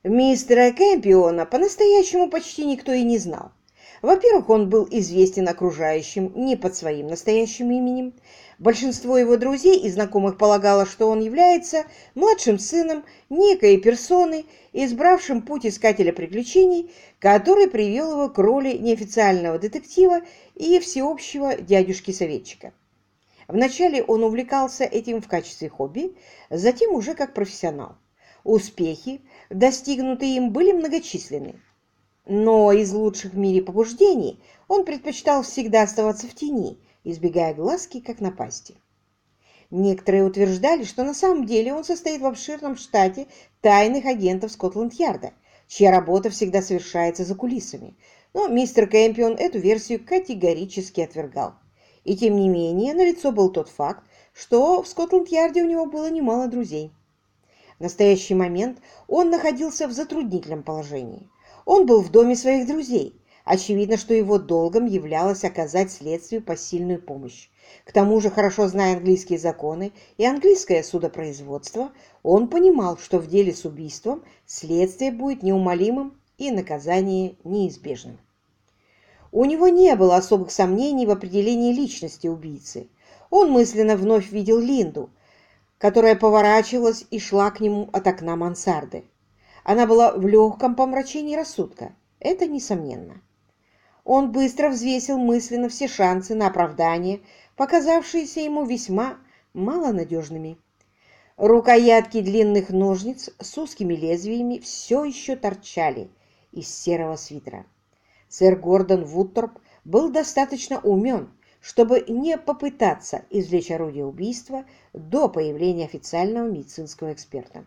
Мистера Кэмпиона по-настоящему почти никто и не знал. Во-первых, он был известен окружающим не под своим настоящим именем. Большинство его друзей и знакомых полагало, что он является младшим сыном некой персоны, избравшим путь искателя приключений, который привел его к роли неофициального детектива и всеобщего дядюшки-советчика. Вначале он увлекался этим в качестве хобби, затем уже как профессионал. Успехи, достигнутые им, были многочисленны. Но из лучших в мире побуждений он предпочитал всегда оставаться в тени, избегая глазки, как напасти. Некоторые утверждали, что на самом деле он состоит в обширном штате тайных агентов Скотланд-Ярда, чья работа всегда совершается за кулисами. Но мистер Кэмпион эту версию категорически отвергал. И тем не менее, налицо был тот факт, что в Скотланд-Ярде у него было немало друзей. В настоящий момент он находился в затруднительном положении. Он был в доме своих друзей. Очевидно, что его долгом являлось оказать следствию посильную помощь. К тому же, хорошо зная английские законы и английское судопроизводство, он понимал, что в деле с убийством следствие будет неумолимым и наказание неизбежным. У него не было особых сомнений в определении личности убийцы. Он мысленно вновь видел Линду, которая поворачивалась и шла к нему от окна мансарды. Она была в легком помрачении рассудка, это несомненно. Он быстро взвесил мысленно все шансы на оправдание, показавшиеся ему весьма малонадежными. Рукоятки длинных ножниц с узкими лезвиями все еще торчали из серого свитера. Сэр Гордон Вудторп был достаточно умен, чтобы не попытаться извлечь орудие убийства до появления официального медицинского эксперта.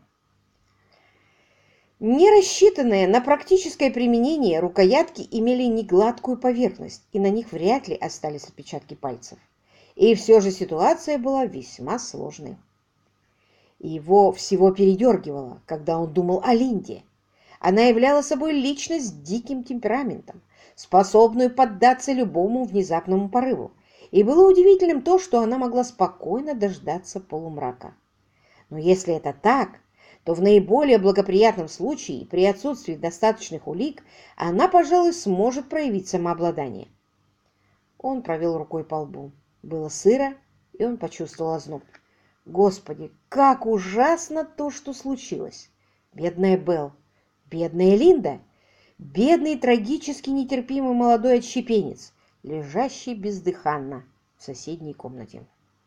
Не рассчитанные на практическое применение, рукоятки имели негладкую поверхность, и на них вряд ли остались отпечатки пальцев. И все же ситуация была весьма сложной. Его всего передергивало, когда он думал о Линде. Она являла собой личность с диким темпераментом, способную поддаться любому внезапному порыву. И было удивительным то, что она могла спокойно дождаться полумрака. Но если это так, то в наиболее благоприятном случае, при отсутствии достаточных улик, она, пожалуй, сможет проявить самообладание. Он провел рукой по лбу. Было сыро, и он почувствовал озноб. Господи, как ужасно то, что случилось! Бедная Белл, бедная Линда, бедный трагически нетерпимый молодой отщепенец, лежащий бездыханно в соседней комнате.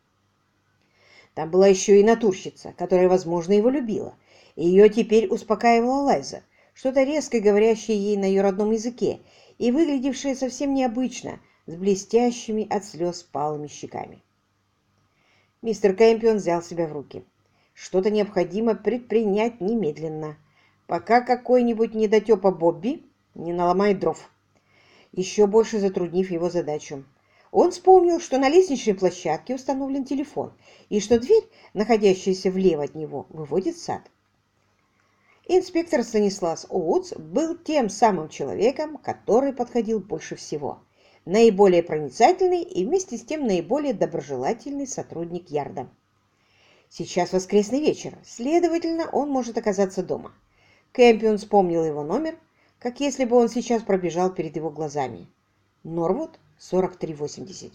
Там была еще и натурщица, которая, возможно, его любила. Ее теперь успокаивала Лайза, что-то резко говорящее ей на ее родном языке и выглядевшее совсем необычно, с блестящими от слез палыми щеками. Мистер Кэмпион взял себя в руки. Что-то необходимо предпринять немедленно, пока какой-нибудь недотепа Бобби не наломает дров, еще больше затруднив его задачу. Он вспомнил, что на лестничной площадке установлен телефон, и что дверь, находящаяся влево от него, выводит в сад. Инспектор Станислав Оутс был тем самым человеком, который подходил больше всего. Наиболее проницательный и вместе с тем наиболее доброжелательный сотрудник Ярда. Сейчас воскресный вечер, следовательно, он может оказаться дома. Кэмпион вспомнил его номер, как если бы он сейчас пробежал перед его глазами. Норвуд, 4380.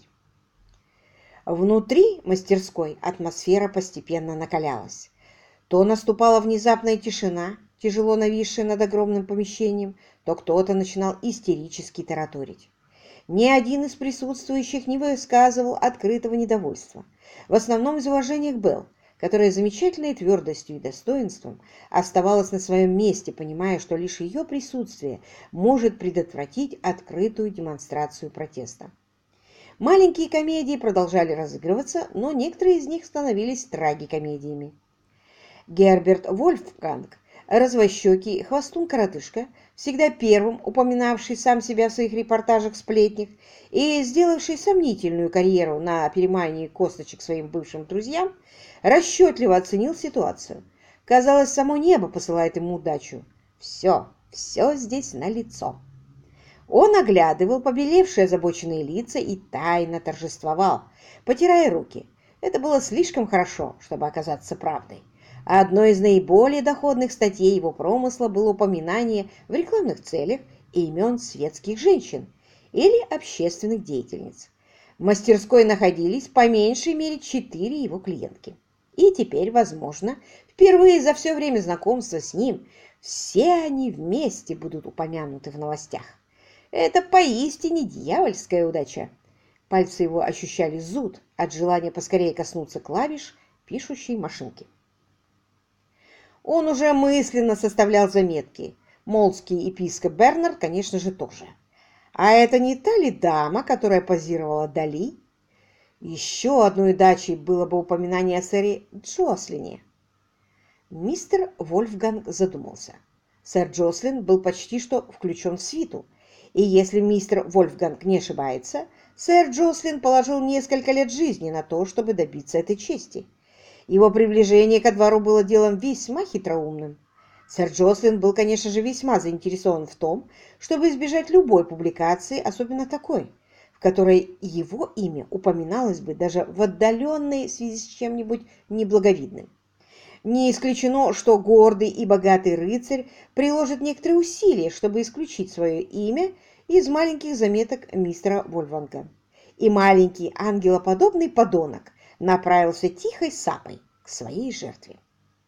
Внутри мастерской атмосфера постепенно накалялась. То наступала внезапная тишина, тяжело нависшая над огромным помещением, то кто-то начинал истерически тараторить. Ни один из присутствующих не высказывал открытого недовольства. В основном из уважения к Белл, которая замечательной твердостью и достоинством оставалась на своем месте, понимая, что лишь ее присутствие может предотвратить открытую демонстрацию протеста. Маленькие комедии продолжали разыгрываться, но некоторые из них становились трагикомедиями. Герберт Вольфганг, развощекий хвостун-коротышка, всегда первым упоминавший сам себя в своих репортажах-сплетнях и сделавший сомнительную карьеру на переманивании косточек своим бывшим друзьям, расчетливо оценил ситуацию. Казалось, само небо посылает ему удачу. Все здесь налицо. Он оглядывал побелевшие озабоченные лица и тайно торжествовал, потирая руки. Это было слишком хорошо, чтобы оказаться правдой. Одной из наиболее доходных статей его промысла было упоминание в рекламных целях имен светских женщин или общественных деятельниц. В мастерской находились по меньшей мере 4 его клиентки. И теперь, возможно, впервые за все время знакомства с ним все они вместе будут упомянуты в новостях. Это поистине дьявольская удача. Пальцы его ощущали зуд от желания поскорее коснуться клавиш пишущей машинки. Он уже мысленно составлял заметки. Молдский епископ Бернард, конечно же, тоже. А это не та ли дама, которая позировала Дали? Еще одной удачей было бы упоминание о сэре Джослине. Мистер Вольфганг задумался. Сэр Джослин был почти что включен в свиту, и если мистер Вольфганг не ошибается, сэр Джослин положил несколько лет жизни на то, чтобы добиться этой чести. Его приближение ко двору было делом весьма хитроумным. Сэр Джослин был, конечно же, весьма заинтересован в том, чтобы избежать любой публикации, особенно такой, в которой его имя упоминалось бы даже в отдаленной связи с чем-нибудь неблаговидным. Не исключено, что гордый и богатый рыцарь приложит некоторые усилия, чтобы исключить свое имя из маленьких заметок мистера Вольфганга. И маленький ангелоподобный подонок направился тихой сапой к своей жертве.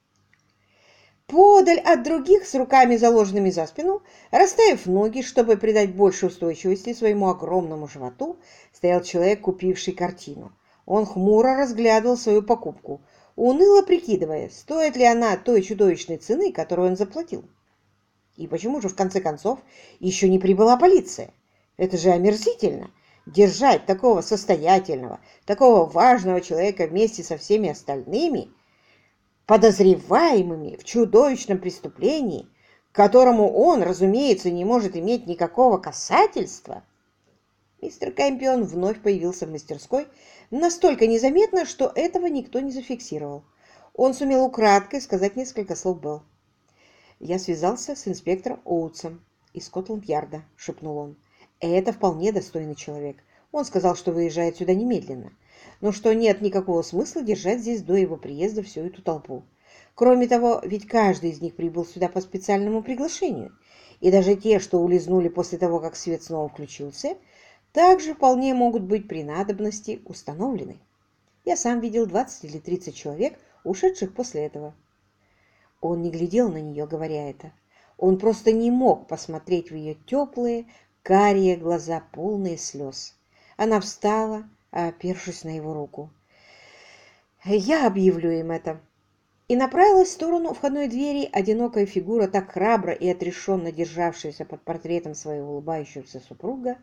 Подаль от других, с руками заложенными за спину, расставив ноги, чтобы придать больше устойчивости своему огромному животу, стоял человек, купивший картину. Он хмуро разглядывал свою покупку, уныло прикидывая, стоит ли она той чудовищной цены, которую он заплатил. И почему же, в конце концов, еще не прибыла полиция? Это же омерзительно! Держать такого состоятельного, такого важного человека вместе со всеми остальными, подозреваемыми в чудовищном преступлении, к которому он, разумеется, не может иметь никакого касательства. Мистер Кэмпион вновь появился в мастерской настолько незаметно, что этого никто не зафиксировал. Он сумел украдкой сказать несколько слов Белл. «Я связался с инспектором Оутсом из Скотланд-Ярда», — шепнул он. «Это вполне достойный человек. Он сказал, что выезжает сюда немедленно, но что нет никакого смысла держать здесь до его приезда всю эту толпу. Кроме того, ведь каждый из них прибыл сюда по специальному приглашению, и даже те, что улизнули после того, как свет снова включился, также вполне могут быть при надобности установлены. Я сам видел 20 или 30 человек, ушедших после этого». Он не глядел на нее, говоря это. Он просто не мог посмотреть в ее теплые, карие глаза, полные слез. Она встала, опершись на его руку. «Я объявлю им это». И направилась в сторону входной двери одинокая фигура, так храбро и отрешенно державшаяся под портретом своего улыбающегося супруга.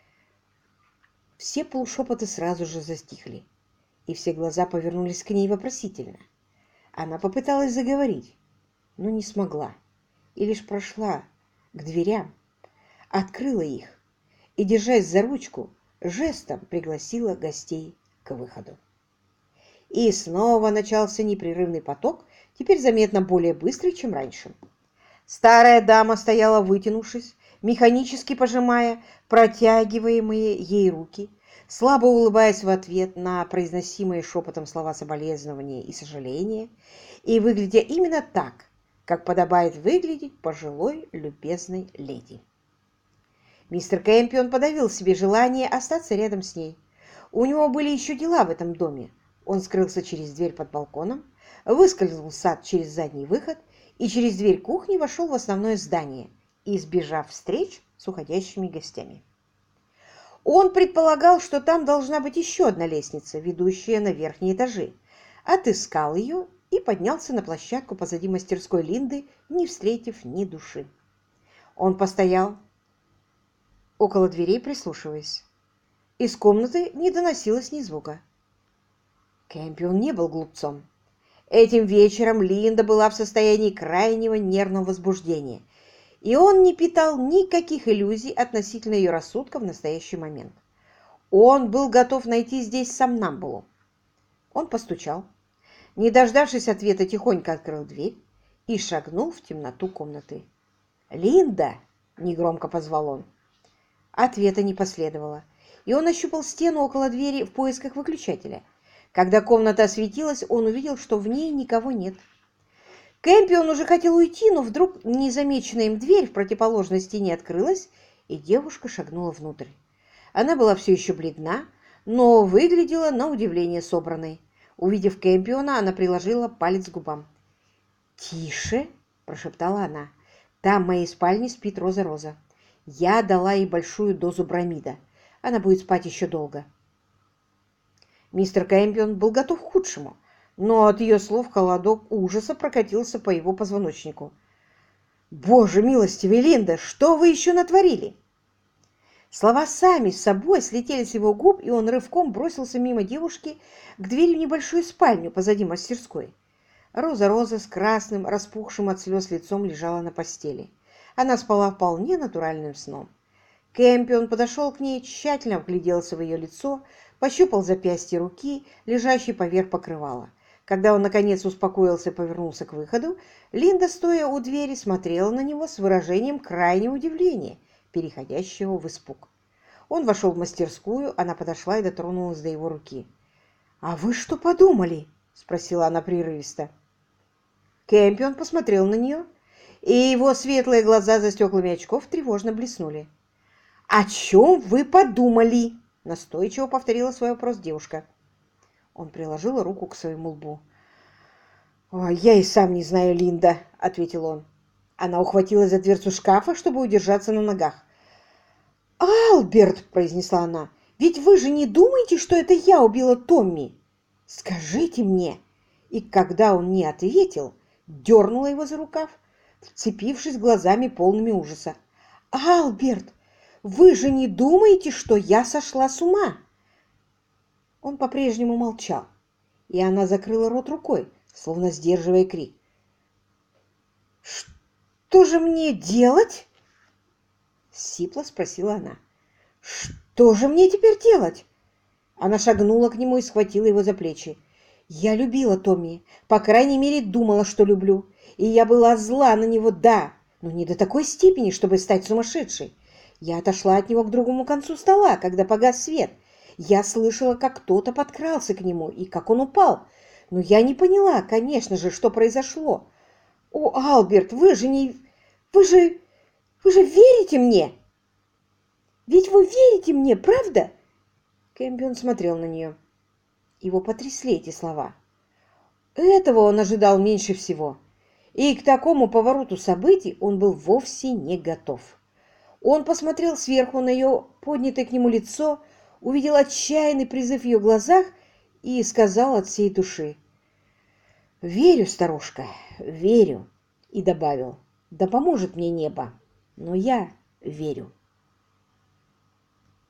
Все полушепоты сразу же застихли, и все глаза повернулись к ней вопросительно. Она попыталась заговорить, но не смогла, и лишь прошла к дверям, открыла их и, держась за ручку, жестом пригласила гостей к выходу. И снова начался непрерывный поток, теперь заметно более быстрый, чем раньше. Старая дама стояла, вытянувшись, механически пожимая протягиваемые ей руки, слабо улыбаясь в ответ на произносимые шепотом слова соболезнования и сожаления, и выглядя именно так, как подобает выглядеть пожилой любезной леди. Мистер Кэмпион подавил себе желание остаться рядом с ней. У него были еще дела в этом доме. Он скрылся через дверь под балконом, выскользнул в сад через задний выход и через дверь кухни вошел в основное здание, избежав встреч с уходящими гостями. Он предполагал, что там должна быть еще одна лестница, ведущая на верхние этажи. Отыскал ее и поднялся на площадку позади мастерской Линды, не встретив ни души. Он постоял около дверей, прислушиваясь. Из комнаты не доносилось ни звука. Кэмпион не был глупцом. Этим вечером Линда была в состоянии крайнего нервного возбуждения, и он не питал никаких иллюзий относительно ее рассудка в настоящий момент. Он был готов найти здесь сомнамбулу. Он постучал. Не дождавшись ответа, тихонько открыл дверь и шагнул в темноту комнаты. «Линда!» — негромко позвал он. Ответа не последовало, и он ощупал стену около двери в поисках выключателя. Когда комната осветилась, он увидел, что в ней никого нет. Кэмпион уже хотел уйти, но вдруг незамеченная им дверь в противоположной стене открылась, и девушка шагнула внутрь. Она была все еще бледна, но выглядела на удивление собранной. Увидев Кэмпиона, она приложила палец к губам. «Тише!» – прошептала она. «Там в моей спальне спит Роза-Роза. Я дала ей большую дозу бромида. Она будет спать еще долго». Мистер Кэмпион был готов к худшему, но от ее слов холодок ужаса прокатился по его позвоночнику. «Боже милостивый, Линда, что вы еще натворили?» Слова сами с собой слетели с его губ, и он рывком бросился мимо девушки к двери в небольшую спальню позади мастерской. Роза-Роза с красным, распухшим от слез лицом лежала на постели. Она спала вполне натуральным сном. Кэмпион подошел к ней, тщательно вгляделся в ее лицо, пощупал запястье руки, лежащей поверх покрывала. Когда он, наконец, успокоился и повернулся к выходу, Линда, стоя у двери, смотрела на него с выражением крайнего удивления, переходящего в испуг. Он вошел в мастерскую, она подошла и дотронулась до его руки. «А вы что подумали?» – спросила она прерывисто. Кэмпион посмотрел на нее, и его светлые глаза за стеклами очков тревожно блеснули. «О чем вы подумали?» – настойчиво повторила свой вопрос девушка. Он приложил руку к своему лбу. «Ой, я и сам не знаю, Линда», – ответил он. Она ухватилась за дверцу шкафа, чтобы удержаться на ногах. «Алберт!» – произнесла она. «Ведь вы же не думаете, что это я убила Томми? Скажите мне!» И когда он не ответил, дернула его за рукав, вцепившись глазами полными ужаса. «Алберт, вы же не думаете, что я сошла с ума?» Он по-прежнему молчал, и она закрыла рот рукой, словно сдерживая крик. «Что же мне делать?» — сипло спросила она. «Что же мне теперь делать?» Она шагнула к нему и схватила его за плечи. «Я любила Томми, по крайней мере, думала, что люблю. И я была зла на него, да, но не до такой степени, чтобы стать сумасшедшей. Я отошла от него к другому концу стола, когда погас свет. Я слышала, как кто-то подкрался к нему и как он упал. Но я не поняла, конечно же, что произошло. О, Алберт, вы же верите мне? Ведь вы верите мне, правда?» Кэмпион смотрел на нее. Его потрясли эти слова. Этого он ожидал меньше всего. И к такому повороту событий он был вовсе не готов. Он посмотрел сверху на ее поднятое к нему лицо, увидел отчаянный призыв в ее глазах и сказал от всей души: «Верю, старушка, верю», и добавил: «Да поможет мне небо, но я верю».